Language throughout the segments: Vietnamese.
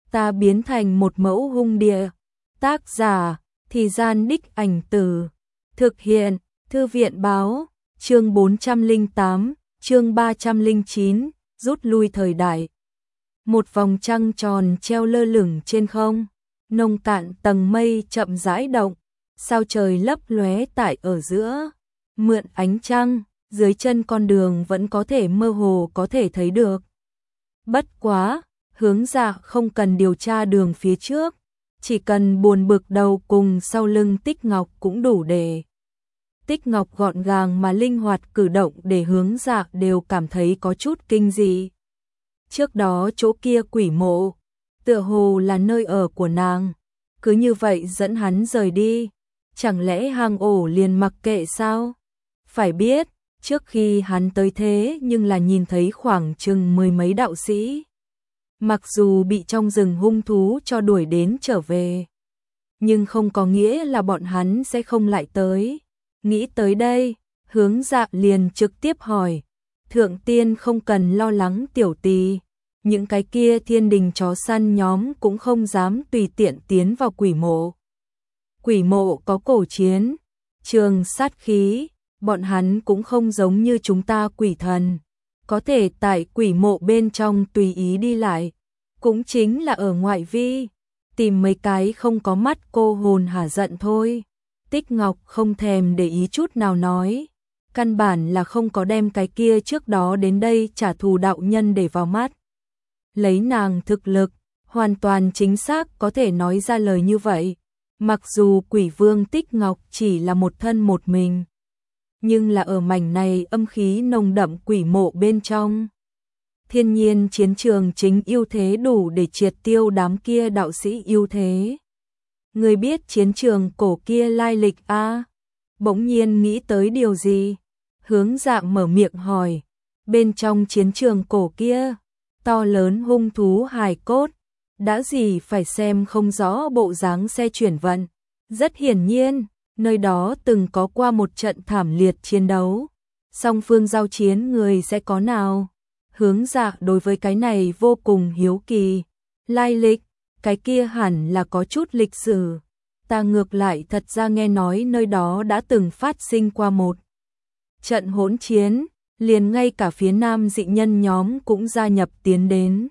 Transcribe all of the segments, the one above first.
ta biến thành một mẫu hung địa. Tác giả, Thì Gian Đích Ảnh Từ. Thực hiện, Thư viện Báo. Chương 408, chương 309, rút lui thời đại. Một vòng trăng tròn treo lơ lửng trên không, nông cạn tầng mây chậm rãi động, sao trời lấp lóe tại ở giữa, mượn ánh trăng, dưới chân con đường vẫn có thể mơ hồ có thể thấy được. Bất quá, Hướng Dạ không cần điều tra đường phía trước, chỉ cần buồn bực đầu cùng sau lưng Tích Ngọc cũng đủ để. Tích Ngọc gọn gàng mà linh hoạt cử động để Hướng Dạ đều cảm thấy có chút kinh dị. Trước đó chỗ kia quỷ mộ, tựa hồ là nơi ở của nàng, cứ như vậy dẫn hắn rời đi, chẳng lẽ hang ổ liền mặc kệ sao? Phải biết, trước khi hắn tới thế nhưng là nhìn thấy khoảng chừng 10 mấy đạo sĩ. Mặc dù bị trong rừng hung thú cho đuổi đến trở về, nhưng không có nghĩa là bọn hắn sẽ không lại tới. Nghĩ tới đây, Hướng Dạ liền trực tiếp hỏi, Thượng Tiên không cần lo lắng tiểu tỳ, những cái kia thiên đình chó săn nhóm cũng không dám tùy tiện tiến vào quỷ mộ. Quỷ mộ có cổ chiến, trường sát khí, bọn hắn cũng không giống như chúng ta quỷ thần, có thể tại quỷ mộ bên trong tùy ý đi lại, cũng chính là ở ngoại vi, tìm mấy cái không có mắt cô hồn hả giận thôi. Tích Ngọc không thèm để ý chút nào nói, căn bản là không có đem cái kia trước đó đến đây trả thù đạo nhân để vào mắt. Lấy nàng thực lực, hoàn toàn chính xác có thể nói ra lời như vậy. Mặc dù quỷ vương Tích Ngọc chỉ là một thân một mình, nhưng là ở mảnh này âm khí nồng đậm quỷ mộ bên trong. Thiên nhiên chiến trường chính ưu thế đủ để triệt tiêu đám kia đạo sĩ ưu thế. Người biết chiến trường cổ kia lai lịch a? Bỗng nhiên nghĩ tới điều gì? Hướng Dạ mở miệng hỏi. Bên trong chiến trường cổ kia, to lớn hung thú hài cốt, đã gì phải xem không rõ bộ dáng xe chuyển vận. Rất hiển nhiên, nơi đó từng có qua một trận thảm liệt chiến đấu. Song phương giao chiến người sẽ có nào? Hướng Dạ đối với cái này vô cùng hiếu kỳ. Lai lịch, cái kia hẳn là có chút lịch sử. Ta ngược lại thật ra nghe nói nơi đó đã từng phát sinh qua một trận hỗn chiến, liền ngay cả phía nam dị nhân nhóm cũng gia nhập tiến đến.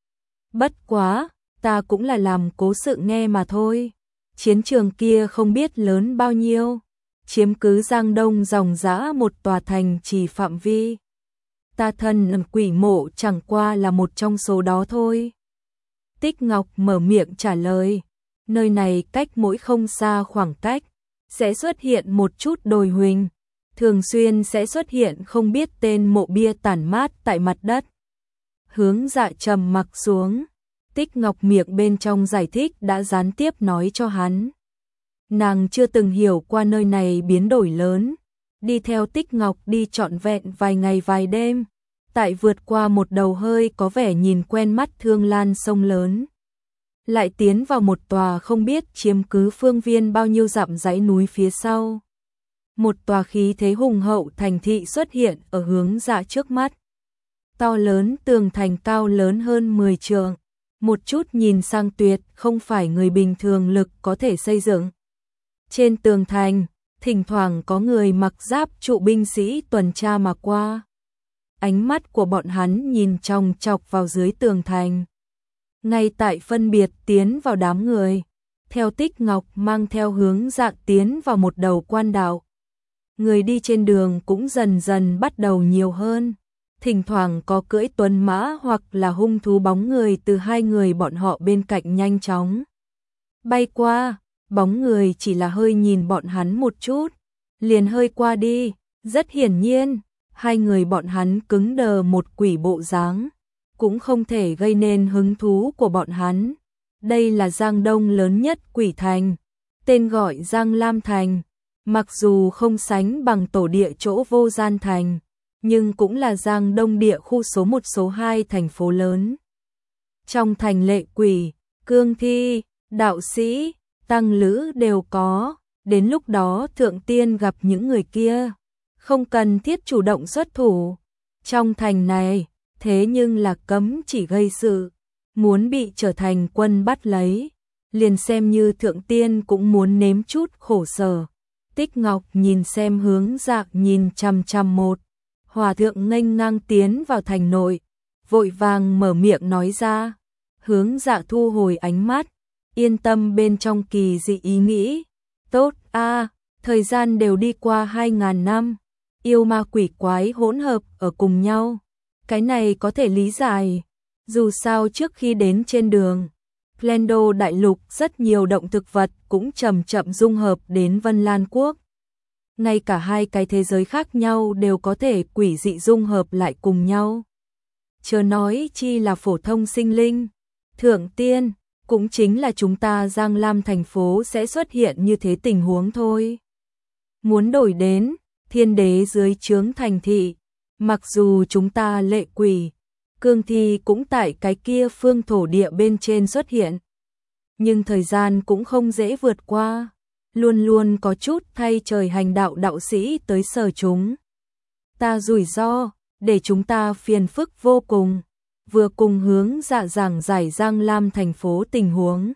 Bất quá, ta cũng là làm cố sự nghe mà thôi. Chiến trường kia không biết lớn bao nhiêu, chiếm cứ Giang Đông dòng dã một tòa thành trì phạm vi. Ta thân quỷ mộ chẳng qua là một trong số đó thôi. Tích Ngọc mở miệng trả lời, nơi này cách mỗi không xa khoảng cách, sẽ xuất hiện một chút đồi huỳnh, thường xuyên sẽ xuất hiện không biết tên mộ bia tản mát tại mặt đất. Hướng Dạ trầm mặc xuống, Tích Ngọc miệng bên trong giải thích đã gián tiếp nói cho hắn. Nàng chưa từng hiểu qua nơi này biến đổi lớn, đi theo Tích Ngọc đi trọn vẹn vài ngày vài đêm, tại vượt qua một đầu hơi có vẻ nhìn quen mắt thương lan sông lớn. Lại tiến vào một tòa không biết chiếm cứ phương viên bao nhiêu dặm dãy núi phía sau. Một tòa khí thế hùng hậu thành thị xuất hiện ở Hướng Dạ trước mắt. To lớn tường thành cao lớn hơn 10 trượng, một chút nhìn sang tuyệt không phải người bình thường lực có thể xây dựng. Trên tường thành, thỉnh thoảng có người mặc giáp trụ binh sĩ tuần tra mà qua. Ánh mắt của bọn hắn nhìn chòng chọc vào dưới tường thành. Ngay tại phân biệt tiến vào đám người, theo Tích Ngọc mang theo Hướng Dạ tiến vào một đầu quan đạo. Người đi trên đường cũng dần dần bắt đầu nhiều hơn, thỉnh thoảng có cưỡi tuần mã hoặc là hung thú bóng người từ hai người bọn họ bên cạnh nhanh chóng bay qua, bóng người chỉ là hơi nhìn bọn hắn một chút, liền hơi qua đi, rất hiển nhiên, hai người bọn hắn cứng đờ một quỷ bộ dáng, cũng không thể gây nên hứng thú của bọn hắn. Đây là Giang Đông lớn nhất quỷ thành, tên gọi Giang Lam Thành, mặc dù không sánh bằng tổ địa chỗ Vô Gian Thành, nhưng cũng là Giang Đông địa khu số 1 số 2 thành phố lớn. Trong thành lệ quỷ, cương thi, đạo sĩ, tăng lữ đều có, đến lúc đó Thượng Tiên gặp những người kia, không cần thiết chủ động xuất thủ. Trong thành này, thế nhưng là cấm chỉ gây sự, muốn bị trở thành quân bắt lấy, liền xem như thượng tiên cũng muốn nếm chút khổ sở. Tích Ngọc nhìn xem Hướng Dạ nhìn chằm chằm một hòa thượng nghênh ngang tiến vào thành nội, vội vàng mở miệng nói ra. Hướng Dạ thu hồi ánh mắt, yên tâm bên trong kỳ dị ý nghĩ. Tốt a, thời gian đều đi qua 2000 năm, yêu ma quỷ quái hỗn hợp ở cùng nhau. Cái này có thể lý giải, dù sao trước khi đến trên đường, Plendo đại lục rất nhiều động thực vật cũng chậm chậm dung hợp đến Vân Lan Quốc. Ngay cả hai cái thế giới khác nhau đều có thể quỷ dị dung hợp lại cùng nhau. Chớ nói chi là phổ thông sinh linh, thượng tiên, cũng chính là chúng ta Giang Lam thành phố sẽ xuất hiện như thế tình huống thôi. Muốn đổi đến thiên đế dưới trướng thành thị, mặc dù chúng ta lệ quỷ, cương thi cũng tại cái kia phương thổ địa bên trên xuất hiện. Nhưng thời gian cũng không dễ vượt qua, luôn luôn có chút thay trời hành đạo đạo sĩ tới sở chúng. Ta rủi ro, để chúng ta phiền phức vô cùng. Vừa cùng Hướng Dạ giảng giải Giang Lam thành phố tình huống,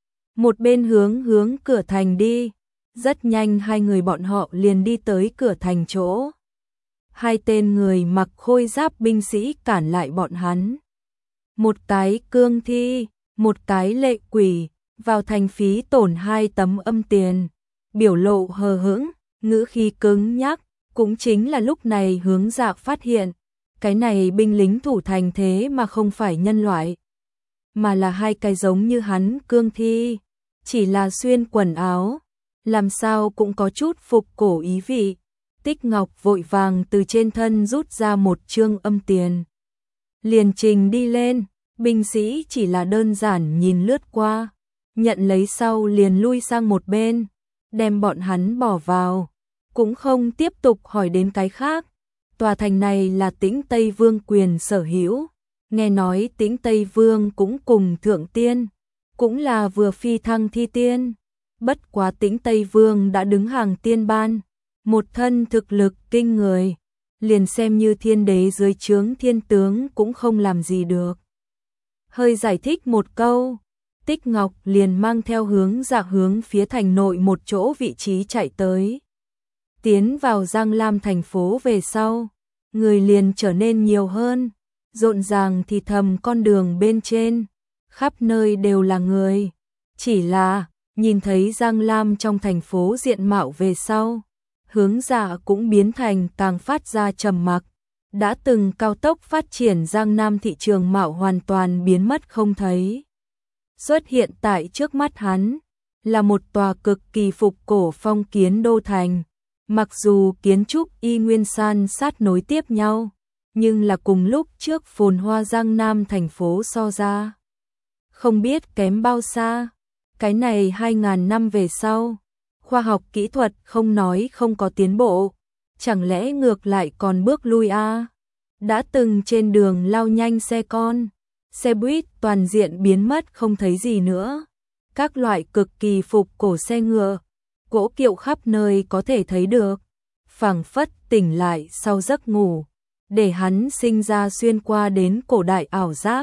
một bên hướng cửa thành đi. Rất nhanh hai người bọn họ liền đi tới cửa thành chỗ. Hai tên người mặc khôi giáp binh sĩ cản lại bọn hắn. Một cái cương thi, một cái lệ quỷ, vào thành phí tổn 2 tấm âm tiền. Biểu lộ hờ hững, ngữ khí cứng nhắc, cũng chính là lúc này Hướng Dạ phát hiện. Cái này binh lính thủ thành thế mà không phải nhân loại, mà là hai cái giống như hắn cương thi, chỉ là xuyên quần áo, làm sao cũng có chút phục cổ ý vị. Tích Ngọc vội vàng từ trên thân rút ra một trương âm tiền, liền trình đi lên. Binh sĩ chỉ là đơn giản nhìn lướt qua, nhận lấy sau liền lui sang một bên, đem bọn hắn bỏ vào, cũng không tiếp tục hỏi đến cái khác. Tòa thành này là Tĩnh Tây Vương quyền sở hữu, nghe nói Tĩnh Tây Vương cũng cùng thượng tiên, cũng là vừa phi thăng thi tiên. Bất quá Tĩnh Tây Vương đã đứng hàng tiên ban, một thân thực lực kinh người, liền xem như thiên đế dưới trướng thiên tướng cũng không làm gì được. Hơi giải thích một câu, Tích Ngọc liền mang theo Hướng Dạ hướng phía thành nội một chỗ vị trí chạy tới. Tiến vào Giang Lam thành phố về sau, người liền trở nên nhiều hơn, rộn ràng thì thầm con đường bên trên, khắp nơi đều là người. Chỉ là, nhìn thấy Giang Lam trong thành phố diện mạo về sau, Hướng Dạ cũng biến thành càng phát ra trầm mặc. Đã từng cao tốc phát triển Giang Nam thị trường mạo hoàn toàn biến mất không thấy. Xuất hiện tại trước mắt hắn, là một tòa cực kỳ phục cổ phong kiến đô thành. Mặc dù kiến trúc y nguyên san sát nối tiếp nhau, nhưng là cùng lúc trước phồn hoa Giang Nam thành phố so ra, không biết kém bao xa. Cái này 2000 năm về sau, khoa học kỹ thuật không nói không có tiến bộ, chẳng lẽ ngược lại còn bước lui a? Đã từng trên đường lao nhanh xe con, xe buýt toàn diện biến mất không thấy gì nữa. Các loại cực kỳ phục cổ xe ngựa, cỗ kiệu khắp nơi có thể thấy được, phảng phất tỉnh lại sau giấc ngủ, để hắn sinh ra xuyên qua đến cổ đại ảo giác.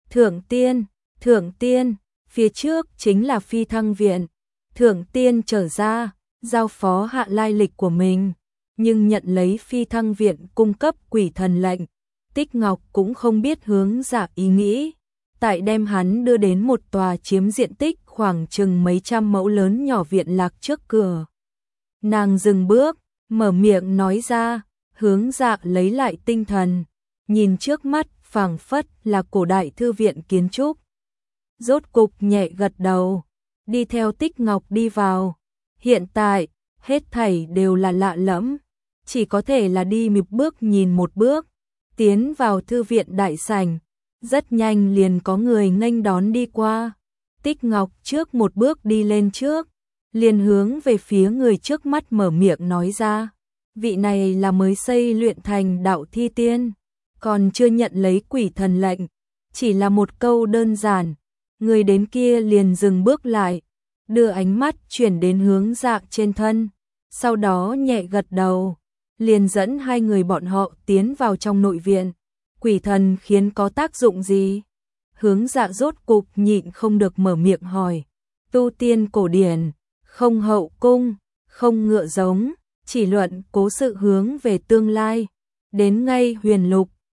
Thượng tiên, phía trước chính là phi thăng viện. Thượng tiên trở ra, giao phó hạ lai lịch của mình, nhưng nhận lấy phi thăng viện cung cấp quỷ thần lệnh. Tích Ngọc cũng không biết Hướng Dạ ý nghĩ, tại đem hắn đưa đến một tòa chiếm diện tích khoảng chừng mấy trăm mẫu lớn nhỏ viện lạc trước cửa. Nàng dừng bước, mở miệng nói ra. Hướng Dạ lấy lại tinh thần, nhìn trước mắt phảng phất là cổ đại thư viện kiến trúc. Rốt cục nhẹ gật đầu, đi theo Tích Ngọc đi vào. Hiện tại, hết thảy đều là lạ lẫm, chỉ có thể là đi một bước nhìn một bước. Tiến vào thư viện đại sảnh, rất nhanh liền có người nghênh đón đi qua. Tích Ngọc trước một bước đi lên trước, liền hướng về phía người trước mắt mở miệng nói ra. Vị này là mới xây luyện thành đạo thi tiên, còn chưa nhận lấy quỷ thần lệnh, chỉ là một câu đơn giản. Người đến kia liền dừng bước lại, đưa ánh mắt chuyển đến Hướng Dạ trên thân, sau đó nhẹ gật đầu, liền dẫn hai người bọn họ tiến vào trong nội viện. Quỷ thần khiến có tác dụng gì? Hướng Dạ rốt cục nhịn không được mở miệng hỏi, tu tiên cổ điển, không hậu cung, không ngựa giống, chỉ luận cố sự hướng về tương lai, đến ngay huyền lục,